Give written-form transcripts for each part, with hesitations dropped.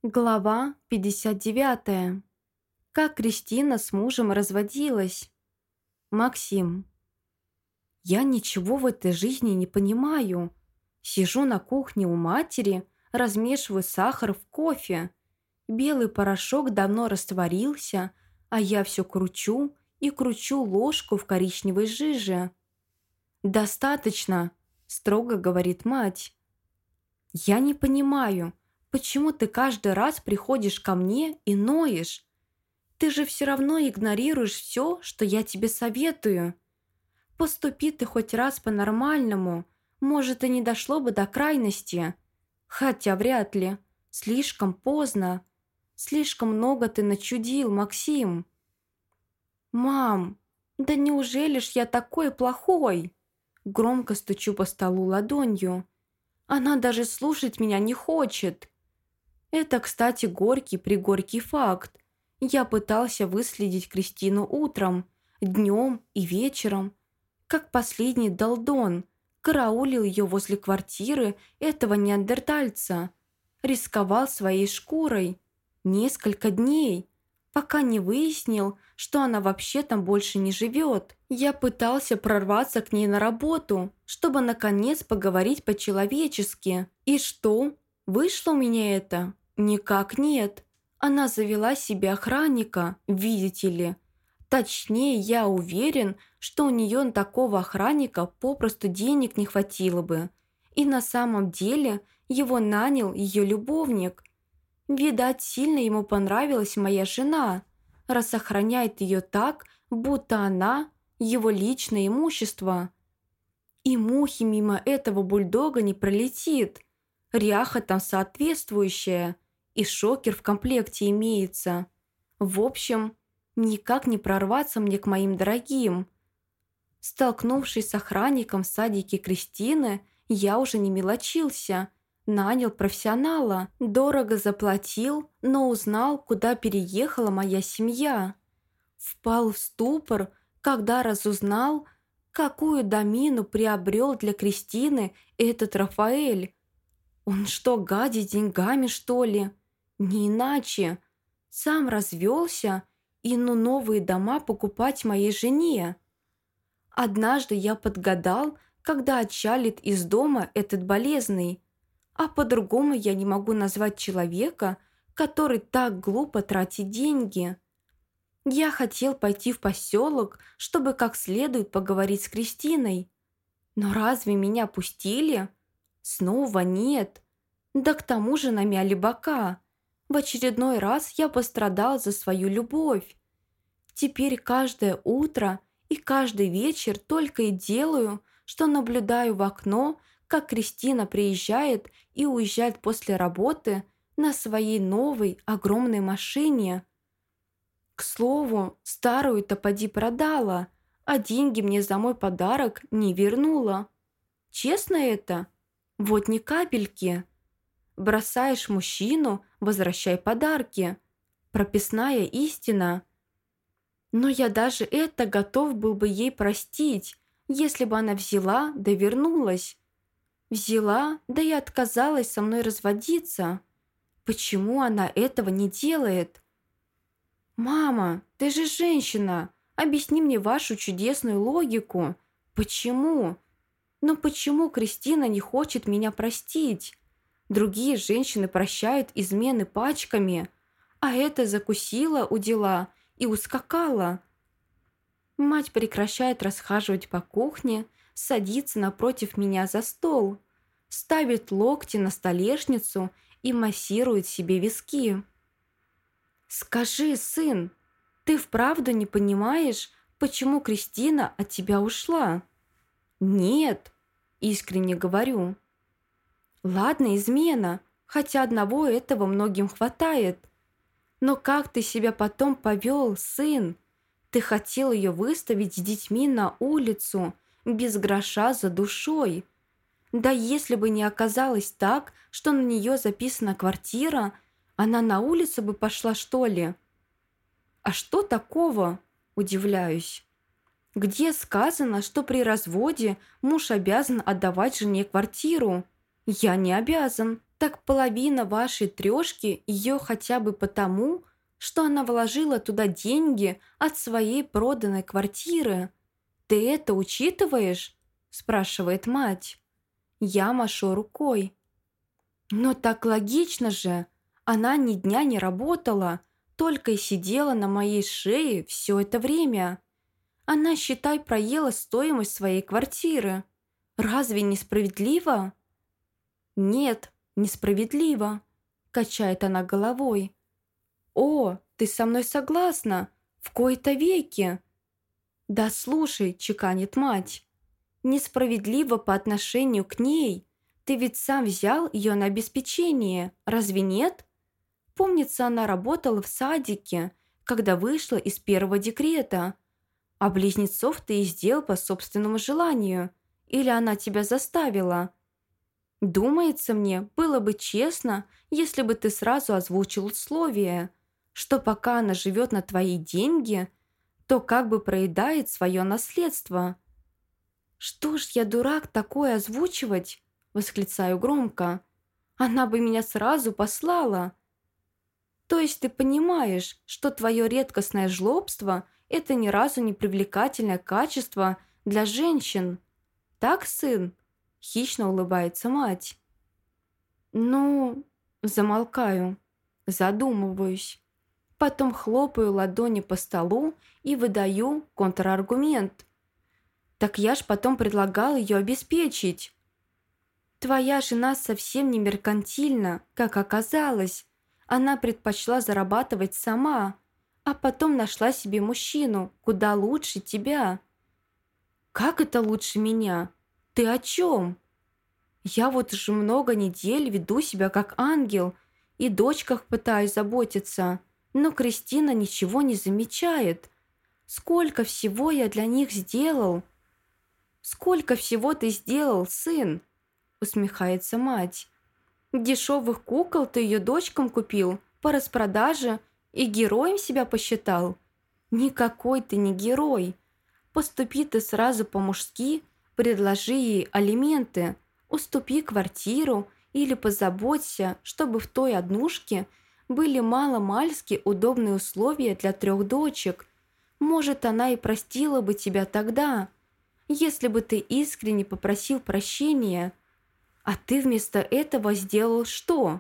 Глава 59. Как Кристина с мужем разводилась. Максим. Я ничего в этой жизни не понимаю. Сижу на кухне у матери, размешиваю сахар в кофе. Белый порошок давно растворился, а я все кручу и кручу ложку в коричневой жиже. «Достаточно», – строго говорит мать. «Я не понимаю, почему ты каждый раз приходишь ко мне и ноешь? Ты же все равно игнорируешь все, что я тебе советую. Поступи ты хоть раз по-нормальному, может, и не дошло бы до крайности. Хотя вряд ли. Слишком поздно. Слишком много ты начудил, Максим». «Мам, да неужели ж я такой плохой?» Громко стучу по столу ладонью. «Она даже слушать меня не хочет». Это, кстати, горький-пригорький факт. Я пытался выследить Кристину утром, днем и вечером, как последний долдон, караулил ее возле квартиры этого неандертальца, рисковал своей шкурой несколько дней, пока не выяснил, что она вообще там больше не живет. Я пытался прорваться к ней на работу, чтобы наконец поговорить по-человечески. И что? Вышло у меня это? Никак нет. Она завела себе охранника, видите ли. Точнее, я уверен, что у нее на такого охранника попросту денег не хватило бы. И на самом деле его нанял ее любовник. Видать, сильно ему понравилась моя жена, раз охраняет ее так, будто она его личное имущество. И мухи мимо этого бульдога не пролетит. Ряха там соответствующая, и шокер в комплекте имеется. В общем, никак не прорваться мне к моим дорогим. Столкнувшись с охранником в садике Кристины, я уже не мелочился. Нанял профессионала, дорого заплатил, но узнал, куда переехала моя семья. Впал в ступор, когда разузнал, какую домину приобрел для Кристины этот Рафаэль. Он что, гадит деньгами, что ли? Не иначе. Сам развелся и новые дома покупать моей жене. Однажды я подгадал, когда отчалит из дома этот болезный. А по-другому я не могу назвать человека, который так глупо тратит деньги. Я хотел пойти в поселок, чтобы как следует поговорить с Кристиной. Но разве меня пустили? Снова нет. Да к тому же намяли бока. В очередной раз я пострадал за свою любовь. Теперь каждое утро и каждый вечер только и делаю, что наблюдаю в окно, как Кристина приезжает и уезжает после работы на своей новой огромной машине. К слову, старую-то поди продала, а деньги мне за мой подарок не вернула. Честно это? Вот ни капельки. Бросаешь мужчину, возвращай подарки. Прописная истина. Но я даже это готов был бы ей простить, если бы она взяла да вернулась. Взяла, да и отказалась со мной разводиться. Почему она этого не делает? «Мама, ты же женщина! Объясни мне вашу чудесную логику. Почему? Но почему Кристина не хочет меня простить? Другие женщины прощают измены пачками, а эта закусила у дела и ускакала». Мать прекращает расхаживать по кухне, садится напротив меня за стол, ставит локти на столешницу и массирует себе виски. «Скажи, сын, ты вправду не понимаешь, почему Кристина от тебя ушла?» «Нет», – искренне говорю. «Ладно, измена, хотя одного этого многим хватает. Но как ты себя потом повел, сын? Ты хотел ее выставить с детьми на улицу, без гроша за душой. Да если бы не оказалось так, что на нее записана квартира, она на улицу бы пошла, что ли?» «А что такого?» – удивляюсь. «Где сказано, что при разводе муж обязан отдавать жене квартиру? Я не обязан. Так половина вашей трешки ее хотя бы потому, что она вложила туда деньги от своей проданной квартиры. Ты это учитываешь? Спрашивает мать. Я машу рукой. Но так логично же. Она ни дня не работала, только и сидела на моей шее все это время. Она, считай, проела стоимость своей квартиры. Разве несправедливо? Нет, несправедливо, качает она головой. О, ты со мной согласна? В кои-то веки. Да слушай, чеканит мать. Несправедливо по отношению к ней. Ты ведь сам взял ее на обеспечение, разве нет? Помнится, она работала в садике, когда вышла из первого декрета. А близнецов ты и сделал по собственному желанию. Или она тебя заставила? Думается мне, было бы честно, если бы ты сразу озвучил условие, что пока она живет на твои деньги, то как бы проедает свое наследство. «Что ж я, дурак, такое озвучивать?» – восклицаю громко. «Она бы меня сразу послала». «То есть ты понимаешь, что твое редкостное жлобство – это ни разу не привлекательное качество для женщин? Так, сын?» – хищно улыбается мать. «Ну...» – замолкаю, задумываюсь. Потом хлопаю ладони по столу и выдаю контраргумент. «Так я ж потом предлагал ее обеспечить». «Твоя жена совсем не меркантильна, как оказалось. Она предпочла зарабатывать сама, а потом нашла себе мужчину, куда лучше тебя». «Как это лучше меня? Ты о чем?» «Я вот уже много недель веду себя как ангел и дочках пытаюсь заботиться, но Кристина ничего не замечает. Сколько всего я для них сделал!» «Сколько всего ты сделал, сын?» – усмехается мать. «Дешевых кукол ты ее дочкам купил по распродаже и героем себя посчитал? Никакой ты не герой. Поступи ты сразу по-мужски, предложи ей алименты, уступи квартиру или позаботься, чтобы в той однушке были мало-мальски удобные условия для 3 дочек. Может, она и простила бы тебя тогда, если бы ты искренне попросил прощения. А ты вместо этого сделал что?»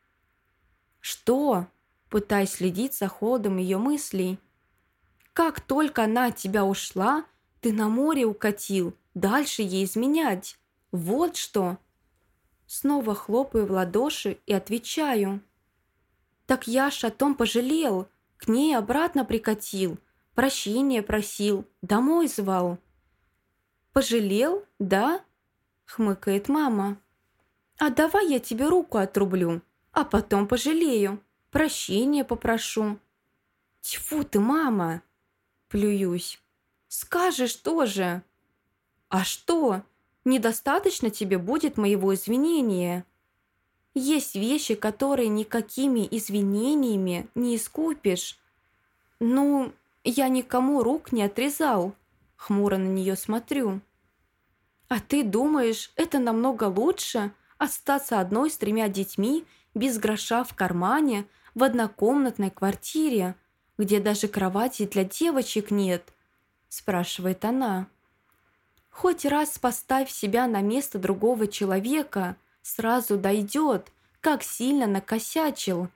«Что?» Пытаясь следить за ходом ее мыслей. «Как только она от тебя ушла, ты на море укатил, дальше ей изменять. Вот что!» Снова хлопаю в ладоши и отвечаю. «Так я ж о том пожалел, к ней обратно прикатил, прощения просил, домой звал». «Пожалел, да?» – хмыкает мама. «А давай я тебе руку отрублю, а потом пожалею, прощения попрошу». «Тьфу ты, мама!» – плююсь. «Скажешь тоже». «А что? Недостаточно тебе будет моего извинения? Есть вещи, которые никакими извинениями не искупишь». «Ну, я никому рук не отрезал», – хмуро на нее смотрю. «А ты думаешь, это намного лучше остаться одной с 3 детьми, без гроша в кармане, в однокомнатной квартире, где даже кровати для девочек нет?» – спрашивает она. «Хоть раз поставь себя на место другого человека, сразу дойдет, как сильно накосячил.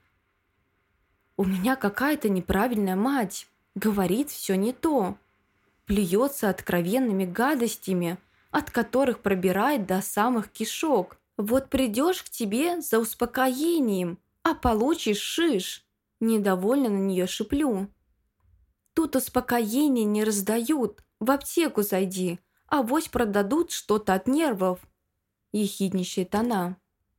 У меня какая-то неправильная мать, говорит все не то, плюется откровенными гадостями, от которых пробирает до самых кишок. Вот придешь к тебе за успокоением, а получишь шиш». Недовольно на нее шиплю. «Тут успокоения не раздают, в аптеку зайди, авось продадут что-то от нервов», – ехидничает она.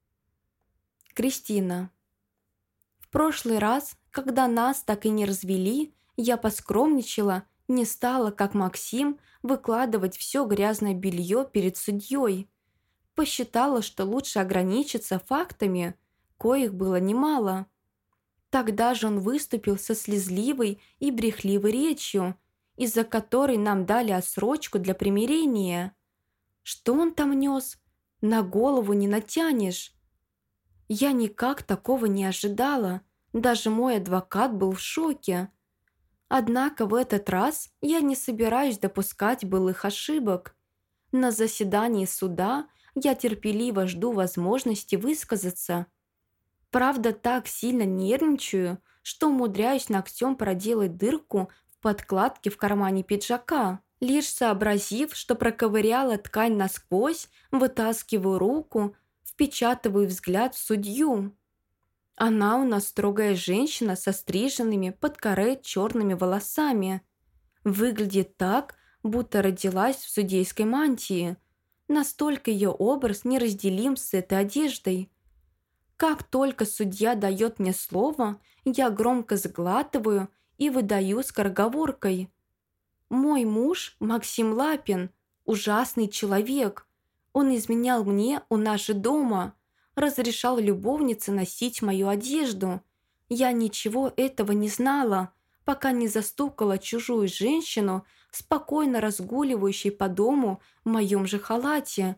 Кристина. В прошлый раз, когда нас так и не развели, я поскромничала, не стала, как Максим, выкладывать все грязное белье перед судьей. Посчитала, что лучше ограничиться фактами, коих было немало. Тогда же он выступил со слезливой и брехливой речью, из-за которой нам дали отсрочку для примирения. Что он там нес? На голову не натянешь. Я никак такого не ожидала. Даже мой адвокат был в шоке. Однако в этот раз я не собираюсь допускать былых ошибок. На заседании суда я терпеливо жду возможности высказаться. Правда, так сильно нервничаю, что умудряюсь ногтем проделать дырку в подкладке в кармане пиджака. Лишь сообразив, что проковыряла ткань насквозь, вытаскиваю руку, впечатываю взгляд в судью. Она у нас строгая женщина со стриженными под каре черными волосами. Выглядит так, будто родилась в судейской мантии. Настолько ее образ неразделим с этой одеждой. Как только судья дает мне слово, я громко сглатываю и выдаю скороговоркой. Мой муж Максим Лапин, ужасный человек. Он изменял мне у нас же дома, разрешал любовнице носить мою одежду. Я ничего этого не знала, пока не застукала чужую женщину, спокойно разгуливающей по дому в моем же халате.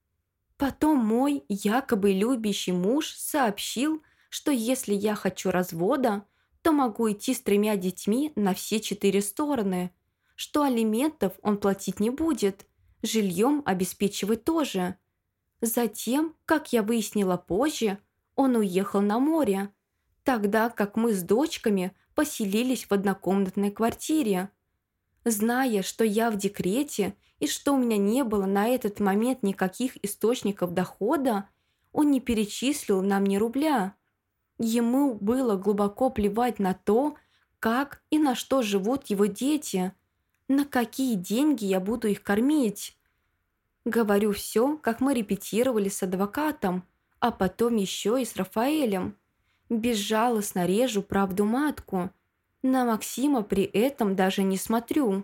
Потом мой якобы любящий муж сообщил, что если я хочу развода, то могу идти с 3 детьми на все 4 стороны, что алиментов он платить не будет, жильем обеспечивать тоже. Затем, как я выяснила позже, он уехал на море, тогда как мы с дочками поселились в однокомнатной квартире. Зная, что я в декрете и что у меня не было на этот момент никаких источников дохода, он не перечислил нам ни рубля. Ему было глубоко плевать на то, как и на что живут его дети, на какие деньги я буду их кормить. Говорю все, как мы репетировали с адвокатом, а потом еще и с Рафаэлем. Безжалостно режу правду матку. На Максима при этом даже не смотрю.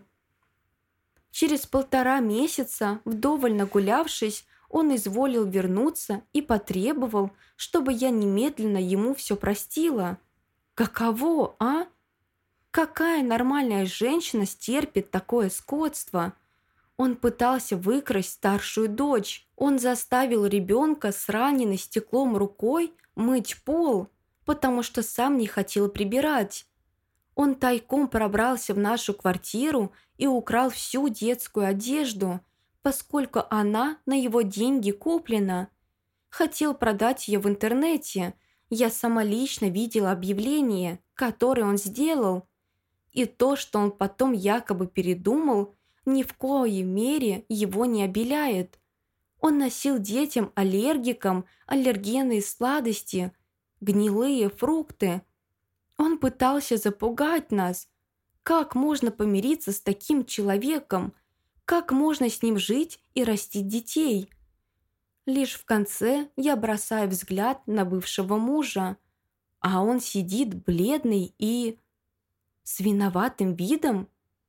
Через 1,5 месяца, вдоволь нагулявшись, он изволил вернуться и потребовал, чтобы я немедленно ему все простила. Каково, а? Какая нормальная женщина стерпит такое скотство? Он пытался выкрасть старшую дочь. Он заставил ребенка с раненной стеклом рукой мыть пол, потому что сам не хотел прибирать. Он тайком пробрался в нашу квартиру и украл всю детскую одежду, поскольку она на его деньги куплена. Хотел продать ее в интернете. Я сама лично видела объявление, которое он сделал. И то, что он потом якобы передумал, ни в коей мере его не обеляет. Он носил детям-аллергикам аллергенные сладости, гнилые фрукты. Он пытался запугать нас. Как можно помириться с таким человеком? Как можно с ним жить и растить детей? Лишь в конце я бросаю взгляд на бывшего мужа, а он сидит бледный и... с виноватым видом?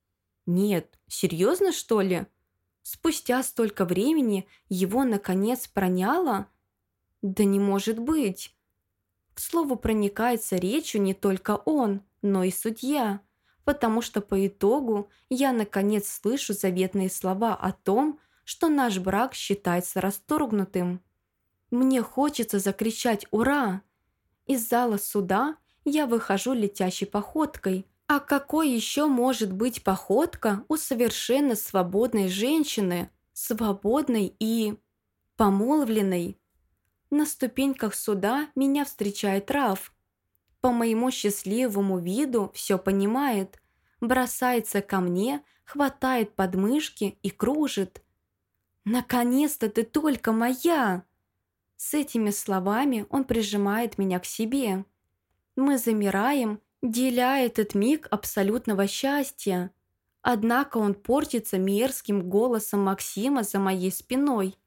Нет, серьезно, что ли? Спустя столько времени его, наконец, проняло? Да не может быть. К слову, проникается речью не только он, но и судья, потому что по итогу я, наконец, слышу заветные слова о том, что наш брак считается расторгнутым. Мне хочется закричать «Ура!». Из зала суда я выхожу летящей походкой. А какой еще может быть походка у совершенно свободной женщины, свободной и помолвленной? На ступеньках суда меня встречает Раф. По моему счастливому виду все понимает, бросается ко мне, хватает подмышки и кружит. «Наконец-то ты только моя!» С этими словами он прижимает меня к себе. Мы замираем, деля этот миг абсолютного счастья. Однако он портится мерзким голосом Максима за моей спиной.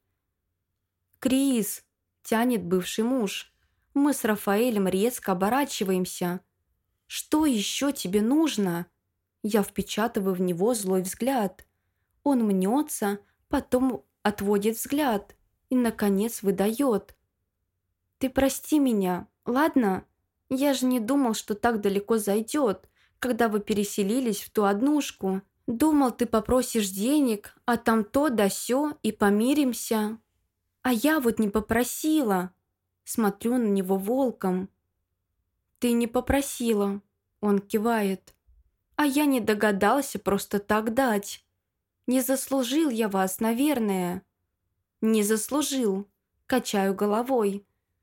«Крис!» – тянет бывший муж. Мы с Рафаэлем резко оборачиваемся. «Что еще тебе нужно?» Я впечатываю в него злой взгляд. Он мнется, потом отводит взгляд и, наконец, выдает. «Ты прости меня, ладно? Я же не думал, что так далеко зайдет, когда вы переселились в ту однушку. Думал, ты попросишь денег, а там то да сё и помиримся. А я вот не попросила». Смотрю на него волком. «Ты не попросила», — он кивает. «А я не догадался просто так дать. Не заслужил я вас, наверное». «Не заслужил», — качаю головой.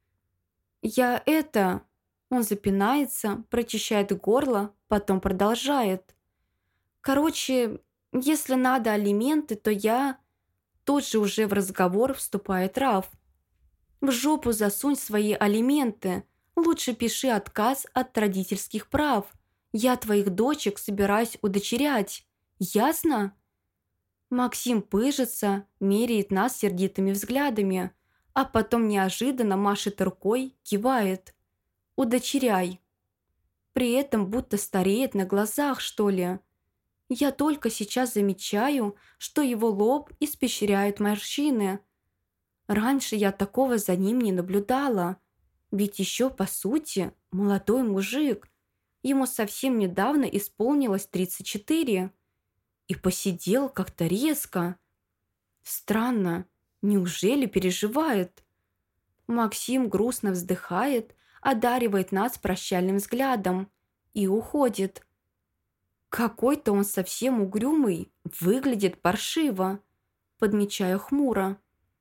«Я это...» Он запинается, прочищает горло, потом продолжает. «Короче, если надо алименты, то я...» Тут же уже в разговор вступает Раф. «В жопу засунь свои алименты. Лучше пиши отказ от родительских прав. Я твоих дочек собираюсь удочерять. Ясно?» Максим пыжится, меряет нас сердитыми взглядами, а потом неожиданно машет рукой, кивает. «Удочеряй». При этом будто стареет на глазах, что ли. Я только сейчас замечаю, что его лоб испещряет морщины. Раньше я такого за ним не наблюдала. Ведь еще, по сути, молодой мужик. Ему совсем недавно исполнилось 34. И посидел как-то резко. Странно, неужели переживает? Максим грустно вздыхает, одаривает нас прощальным взглядом и уходит. Какой-то он совсем угрюмый, выглядит паршиво, подмечаю хмуро.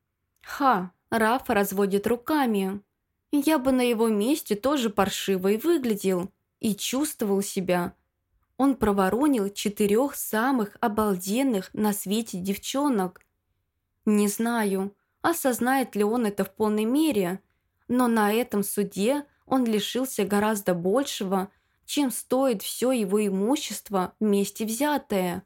Рафа разводит руками. Я бы на его месте тоже паршиво и выглядел, и чувствовал себя. Он проворонил 4 самых обалденных на свете девчонок. Не знаю, осознает ли он это в полной мере, но на этом суде он лишился гораздо большего, чем стоит все его имущество вместе взятое.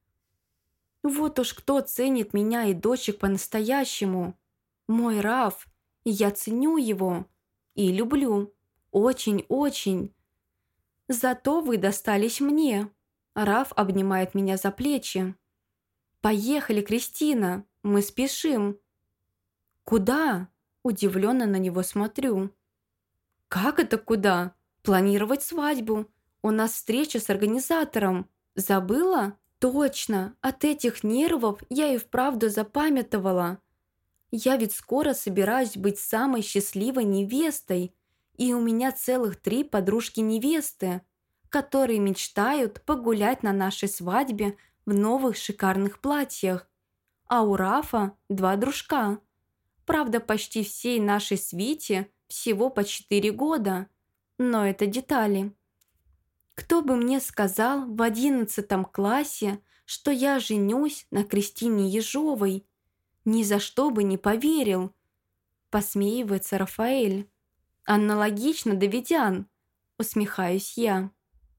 Вот уж кто ценит меня и дочек по-настоящему. Мой Раф, и я ценю его. И люблю. Очень-очень. Зато вы достались мне. Раф обнимает меня за плечи. «Поехали, Кристина, мы спешим». «Куда?» Удивленно на него смотрю. «Как это куда? Планировать свадьбу. У нас встреча с организатором. Забыла?» «Точно, от этих нервов я и вправду запамятовала. Я ведь скоро собираюсь быть самой счастливой невестой, и у меня целых 3 подружки-невесты, которые мечтают погулять на нашей свадьбе в новых шикарных платьях. А у Рафа 2 дружка. Правда, почти всей нашей свите всего по 4 года. Но это детали. Кто бы мне сказал в 11 классе, что я женюсь на Кристине Ежовой? Ни за что бы не поверил. Посмеивается Рафаэль. Аналогично, Давидян. Усмехаюсь я.